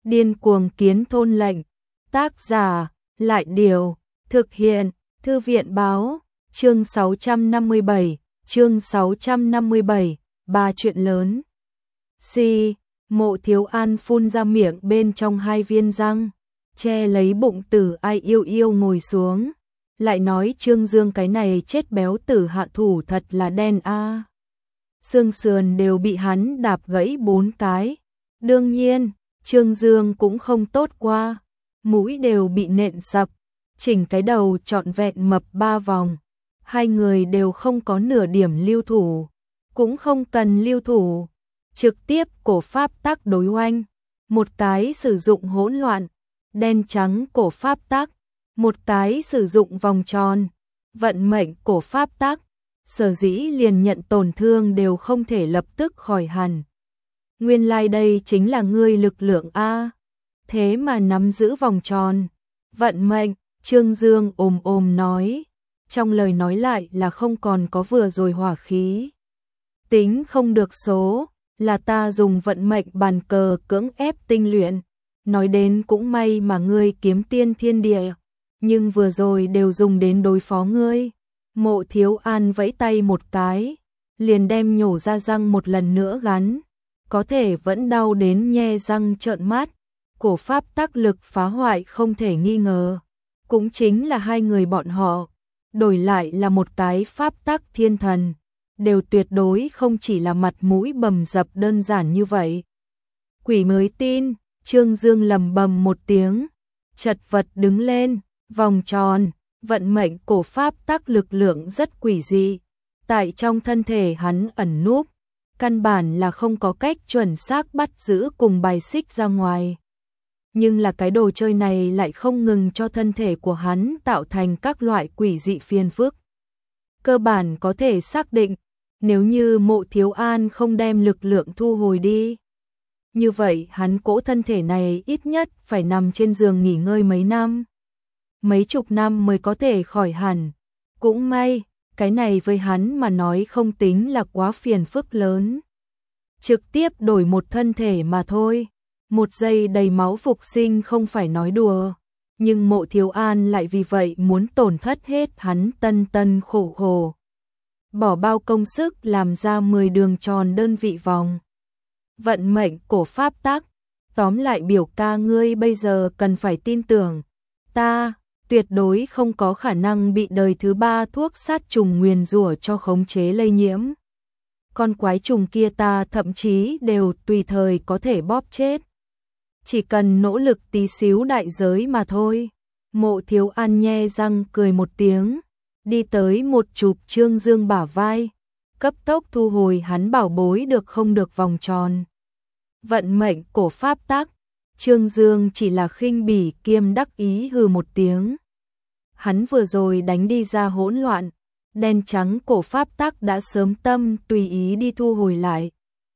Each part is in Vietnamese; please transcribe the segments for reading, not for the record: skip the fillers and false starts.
Điên cuồng kiến thôn lệnh. Tác giả, Lại Điều. Thực hiện, Thư viện Báo. Chương 657, ba chuyện lớn. Mộ Thiếu An phun ra miệng bên trong hai viên răng, che lấy bụng Tử Ai yêu yêu ngồi xuống. Lại nói Trương Dương cái này chết béo tử hạ thủ thật là đen a. Xương sườn đều bị hắn đạp gãy 4 cái. Đương nhiên, Trương Dương cũng không tốt qua, mũi đều bị nện sập, chỉnh cái đầu trọn vẹn mập 3 vòng. Hai người đều không có nửa điểm lưu thủ, cũng không cần lưu thủ, trực tiếp cổ pháp tắc đối oanh. Một cái sử dụng hỗn loạn, đen trắng cổ pháp tắc, một cái sử dụng vòng tròn, vận mệnh cổ pháp tắc. Sở dĩ liền nhận tổn thương đều không thể lập tức khỏi hẳn. Nguyên lai đây chính là ngươi lực lượng a. Thế mà nắm giữ vòng tròn, vận mệnh. Trương Dương ồm nói, trong lời nói lại là không còn có vừa rồi hỏa khí. Tính không được số, là ta dùng vận mệnh bàn cờ cưỡng ép tinh luyện. Nói đến cũng may mà ngươi kiếm tiên thiên địa, nhưng vừa rồi đều dùng đến đối phó ngươi. Mộ Thiếu An vẫy tay một cái, liền đem nhổ ra răng một lần nữa gắn, có thể vẫn đau đến nhe răng trợn mắt. Cổ pháp tắc lực phá hoại không thể nghi ngờ, cũng chính là hai người bọn họ, đổi lại là một cái pháp tắc thiên thần, đều tuyệt đối không chỉ là mặt mũi bầm dập đơn giản như vậy. Quỷ mới tin. Trương Dương lầm bầm một tiếng, chật vật đứng lên. Vòng tròn, vận mệnh cổ pháp tắc lực lượng rất quỷ dị, tại trong thân thể hắn ẩn núp, căn bản là không có cách chuẩn xác bắt giữ cùng bài xích ra ngoài. Nhưng là cái đồ chơi này lại không ngừng cho thân thể của hắn tạo thành các loại quỷ dị phiền phức. Cơ bản có thể xác định, nếu như Mộ Thiếu An không đem lực lượng thu hồi đi, như vậy hắn cỗ thân thể này ít nhất phải nằm trên giường nghỉ ngơi mấy năm, mấy chục năm mới có thể khỏi hẳn. Cũng may, cái này với hắn mà nói không tính là quá phiền phức lớn. Trực tiếp đổi một thân thể mà thôi. Một giây đầy máu phục sinh không phải nói đùa, nhưng Mộ Thiếu An lại vì vậy muốn tổn thất hết hắn tân khổ khổ. Bỏ bao công sức làm ra 10 đường tròn đơn vị vòng. Vận mệnh cổ pháp tắc. Tóm lại biểu ca ngươi bây giờ cần phải tin tưởng, ta tuyệt đối không có khả năng bị đời thứ 3 thuốc sát trùng nguyền rủa cho khống chế lây nhiễm. Con quái trùng kia ta thậm chí đều tùy thời có thể bóp chết. Chỉ cần nỗ lực tí xíu đại giới mà thôi. Mộ Thiếu An nhe răng cười một tiếng, đi tới một chụp Trương Dương bả vai, cấp tốc thu hồi hắn bảo bối được không được vòng tròn. Vận mệnh cổ pháp tắc. Trương Dương chỉ là khinh bỉ kiêm đắc ý hừ một tiếng. Hắn vừa rồi đánh đi ra hỗn loạn, đen trắng cổ pháp tắc đã sớm tâm tùy ý đi thu hồi lại.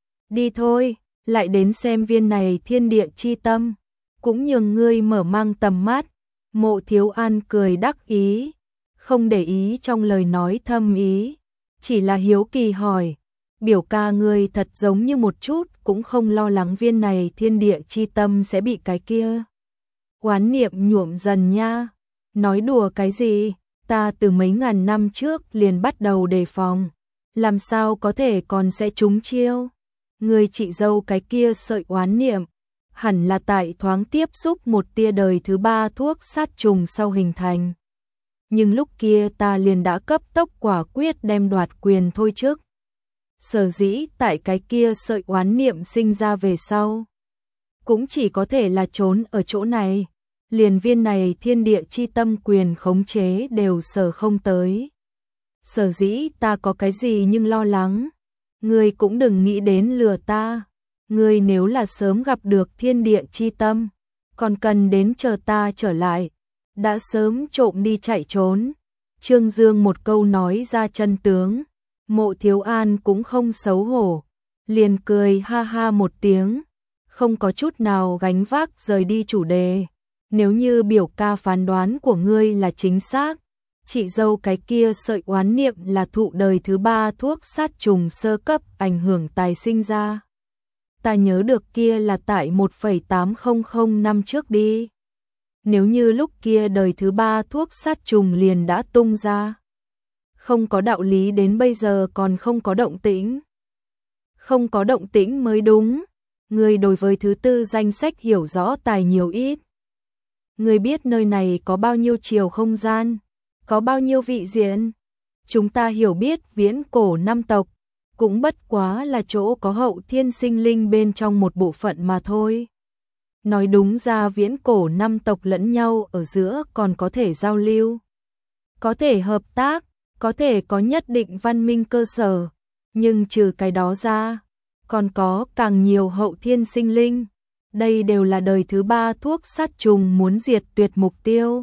Đi thôi, lại đến xem viên này thiên địa chi tâm, cũng nhường ngươi mở mang tầm mắt. Mộ Thiếu An cười đắc ý, không để ý trong lời nói thâm ý, chỉ là hiếu kỳ hỏi, biểu ca ngươi thật giống như một chút cũng không lo lắng viên này thiên địa chi tâm sẽ bị cái kia oán niệm nhuộm dần nha. Nói đùa cái gì, ta từ mấy ngàn năm trước liền bắt đầu đề phòng, làm sao có thể còn sẽ trúng chiêu. Người chị dâu cái kia sợi oán niệm, hẳn là tại thoáng tiếp xúc một tia đời thứ 3 thuốc sát trùng sau hình thành. Nhưng lúc kia ta liền đã cấp tốc quả quyết đem đoạt quyền thôi trước. Sở dĩ tại cái kia sợi oán niệm sinh ra về sau, cũng chỉ có thể là trốn ở chỗ này, liền viên này thiên địa chi tâm quyền khống chế đều sở không tới. Sở dĩ ta có cái gì nhưng lo lắng, ngươi cũng đừng nghĩ đến lừa ta. Ngươi nếu là sớm gặp được thiên địa chi tâm, còn cần đến chờ ta trở lại, đã sớm trộm đi chạy trốn. Trương Dương một câu nói ra chân tướng. Mộ Thiếu An cũng không xấu hổ, liền cười ha ha một tiếng, không có chút nào gánh vác rời đi chủ đề. Nếu như biểu ca phán đoán của ngươi là chính xác, chị dâu cái kia sợi oán niệm là thụ đời thứ 3 thuốc sát trùng sơ cấp ảnh hưởng tài sinh ra. ta nhớ được kia là tại 1,800 năm trước đi. Nếu như lúc kia đời thứ 3 thuốc sát trùng liền đã tung ra. Không có đạo lý đến bây giờ còn không có động tĩnh. Không có động tĩnh mới đúng. Người đối với thứ 4 danh sách hiểu rõ tài nhiều ít. Người biết nơi này có bao nhiêu chiều không gian, có bao nhiêu vị diện. Chúng ta hiểu biết viễn cổ 5 tộc, cũng bất quá là chỗ có hậu thiên sinh linh bên trong một bộ phận mà thôi. Nói đúng ra viễn cổ 5 tộc lẫn nhau ở giữa còn có thể giao lưu, có thể hợp tác, có thể có nhất định văn minh cơ sở, nhưng trừ cái đó ra, còn có càng nhiều hậu thiên sinh linh. Đây đều là đời thứ 3 thuốc sát trùng muốn diệt tuyệt mục tiêu.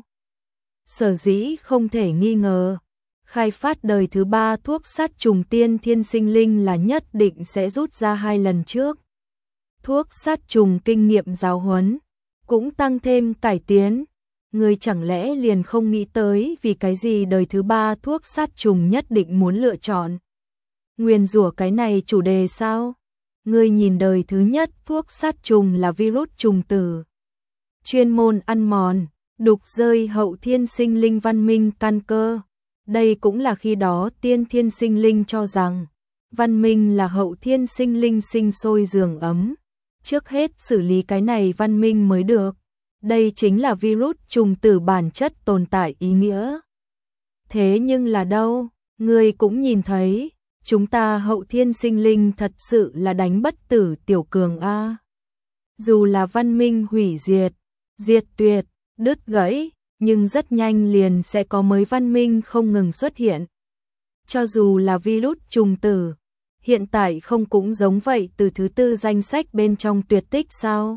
Sở dĩ không thể nghi ngờ, khai phát đời thứ 3 thuốc sát trùng tiên thiên sinh linh là nhất định sẽ rút ra 2 lần trước. Thuốc sát trùng kinh nghiệm giáo huấn, cũng tăng thêm cải tiến. Người chẳng lẽ liền không nghĩ tới vì cái gì đời thứ 3 thuốc sát trùng nhất định muốn lựa chọn. Nguyền rủa cái này chủ đề sao? Người nhìn đời thứ nhất thuốc sát trùng là virus trùng tử. Chuyên môn ăn mòn, đục rơi hậu thiên sinh linh văn minh căn cơ. Đây cũng là khi đó tiên thiên sinh linh cho rằng văn minh là hậu thiên sinh linh sinh sôi giường ấm. Trước hết xử lý cái này văn minh mới được. Đây chính là virus trùng tử bản chất tồn tại ý nghĩa. Thế nhưng là đâu, người cũng nhìn thấy, chúng ta hậu thiên sinh linh thật sự là đánh bất tử tiểu cường a. Dù là văn minh hủy diệt, diệt tuyệt, đứt gãy, nhưng rất nhanh liền sẽ có mới văn minh không ngừng xuất hiện. Cho dù là virus trùng tử, hiện tại không cũng giống vậy từ thứ 4 danh sách bên trong tuyệt tích sao?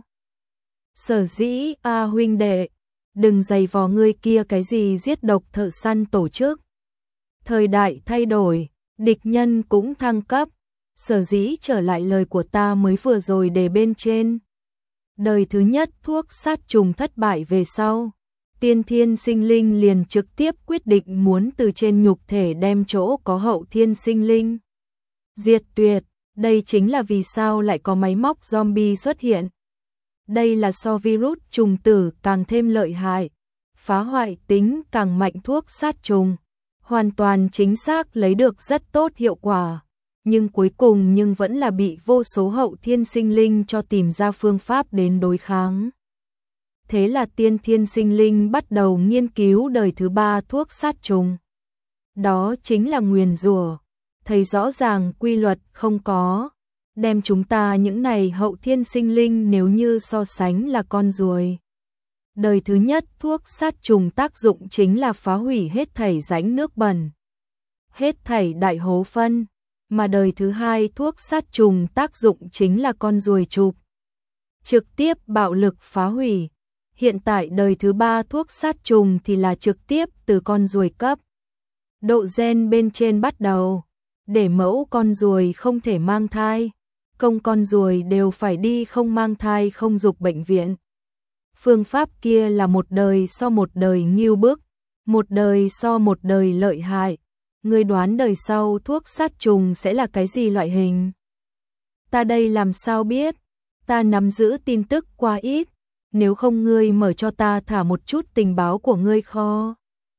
Sở dĩ huynh đệ, đừng giày vò ngươi kia cái gì giết độc thợ săn tổ chức. Thời đại thay đổi, địch nhân cũng thăng cấp, sở dĩ trở lại lời của ta mới vừa rồi để bên trên. Đời thứ nhất thuốc sát trùng thất bại về sau, tiên thiên sinh linh liền trực tiếp quyết định muốn từ trên nhục thể đem chỗ có hậu thiên sinh linh diệt tuyệt. Đây chính là vì sao lại có máy móc zombie xuất hiện. Đây là so virus trùng tử càng thêm lợi hại, phá hoại tính càng mạnh thuốc sát trùng, hoàn toàn chính xác lấy được rất tốt hiệu quả, nhưng cuối cùng vẫn là bị vô số hậu thiên sinh linh cho tìm ra phương pháp đến đối kháng. Thế là tiên thiên sinh linh bắt đầu nghiên cứu đời thứ 3 thuốc sát trùng. Đó chính là nguyền rủa, thấy rõ ràng quy luật không có, đem chúng ta những này hậu thiên sinh linh nếu như so sánh là con ruồi. Đời thứ nhất thuốc sát trùng tác dụng chính là phá hủy hết thảy rãnh nước bẩn, hết thảy đại hố phân, mà đời thứ 2 thuốc sát trùng tác dụng chính là con ruồi chụp, trực tiếp bạo lực phá hủy. Hiện tại đời thứ 3 thuốc sát trùng thì là trực tiếp từ con ruồi cấp độ gen bên trên bắt đầu, để mẫu con ruồi không thể mang thai, công con ruồi đều phải đi không mang thai không dục bệnh viện. Phương pháp kia là một đời so một đời nghiêu bức, một đời so một đời lợi hại. Ngươi đoán đời sau thuốc sát trùng sẽ là cái gì loại hình? Ta đây làm sao biết? Ta nắm giữ tin tức quá ít, nếu không ngươi mở cho ta thả một chút tình báo của ngươi kho.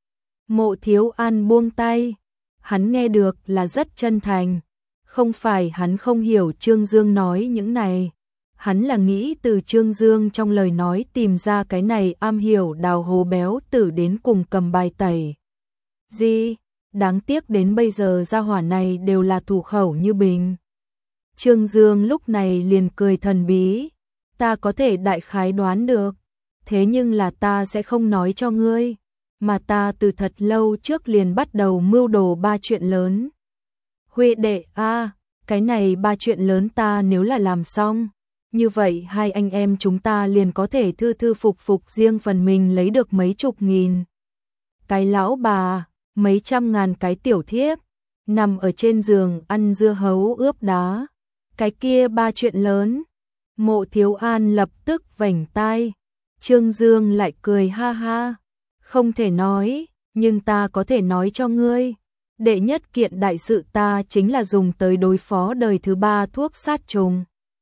Mộ Thiếu An buông tay, hắn nghe được là rất chân thành, không phải hắn không hiểu Trương Dương nói những này, hắn là nghĩ từ Trương Dương trong lời nói tìm ra cái này am hiểu đào hố béo tử đến cùng cầm bài tẩy. Gì? Đáng tiếc đến bây giờ gia hỏa này đều là thủ khẩu như bình. Trương Dương lúc này liền cười thần bí, ta có thể đại khái đoán được, thế nhưng là ta sẽ không nói cho ngươi, mà ta từ thật lâu trước liền bắt đầu mưu đồ 3 chuyện lớn. Huệ đệ cái này 3 chuyện lớn ta nếu là làm xong, như vậy hai anh em chúng ta liền có thể thư thư phục phục riêng phần mình lấy được mấy chục nghìn cái lão bà, mấy trăm ngàn cái tiểu thiếp, nằm ở trên giường ăn dưa hấu ướp đá. Cái kia 3 chuyện lớn. Mộ Thiếu An lập tức vểnh tai. Trương Dương lại cười ha ha. Không thể nói, nhưng ta có thể nói cho ngươi. Đệ nhất kiện đại sự ta chính là dùng tới đối phó đời thứ 3 thuốc sát trùng.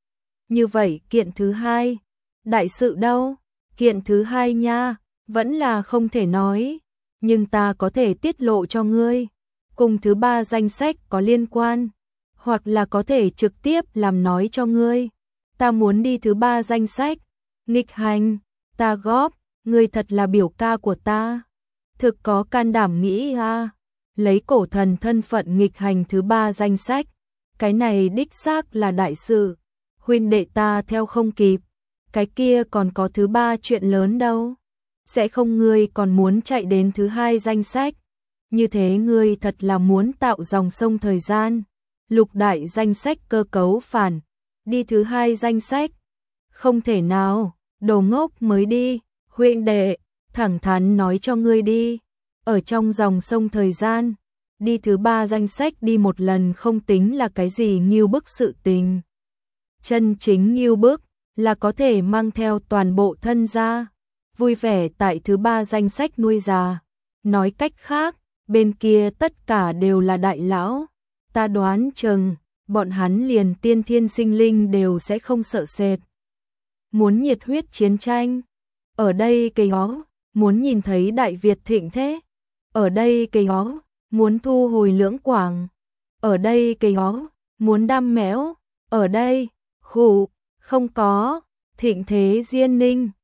Như vậy kiện thứ hai, đại sự đâu? Kiện thứ hai nha, vẫn là không thể nói, nhưng ta có thể tiết lộ cho ngươi, cùng thứ ba danh sách có liên quan, hoặc là có thể trực tiếp làm nói cho ngươi. Ta muốn đi thứ ba danh sách, nghịch hành, ta góp, ngươi thật là biểu ca của ta. Thực có can đảm nghĩ a, lấy cổ thần thân phận nghịch hành thứ ba danh sách, cái này đích xác là đại sự, huynh đệ ta theo không kịp, cái kia còn có thứ ba chuyện lớn đâu. Sẽ không ngươi còn muốn chạy đến thứ hai danh sách, như thế ngươi thật là muốn tạo dòng sông thời gian, lục đại danh sách cơ cấu phản, đi thứ hai danh sách. Không thể nào, đồ ngốc mới đi, huynh đệ, thẳng thắn nói cho ngươi đi, ở trong dòng sông thời gian, đi thứ ba danh sách đi một lần không tính là cái gì nghiêu bức sự tình. Chân chính nghiêu bức là có thể mang theo toàn bộ thân gia, vui vẻ tại thứ ba danh sách nuôi già. Nói cách khác, bên kia tất cả đều là đại lão, ta đoán chừng bọn hắn liền tiên thiên sinh linh đều sẽ không sợ sệt. Muốn nhiệt huyết chiến tranh, ở đây cây ó, muốn nhìn thấy Đại Việt thịnh thế, ở đây cây ó, muốn thu hồi Lưỡng Quảng, ở đây cây ó, muốn đam mẽo, ở đây, khụ, không có, thịnh thế Diên Ninh.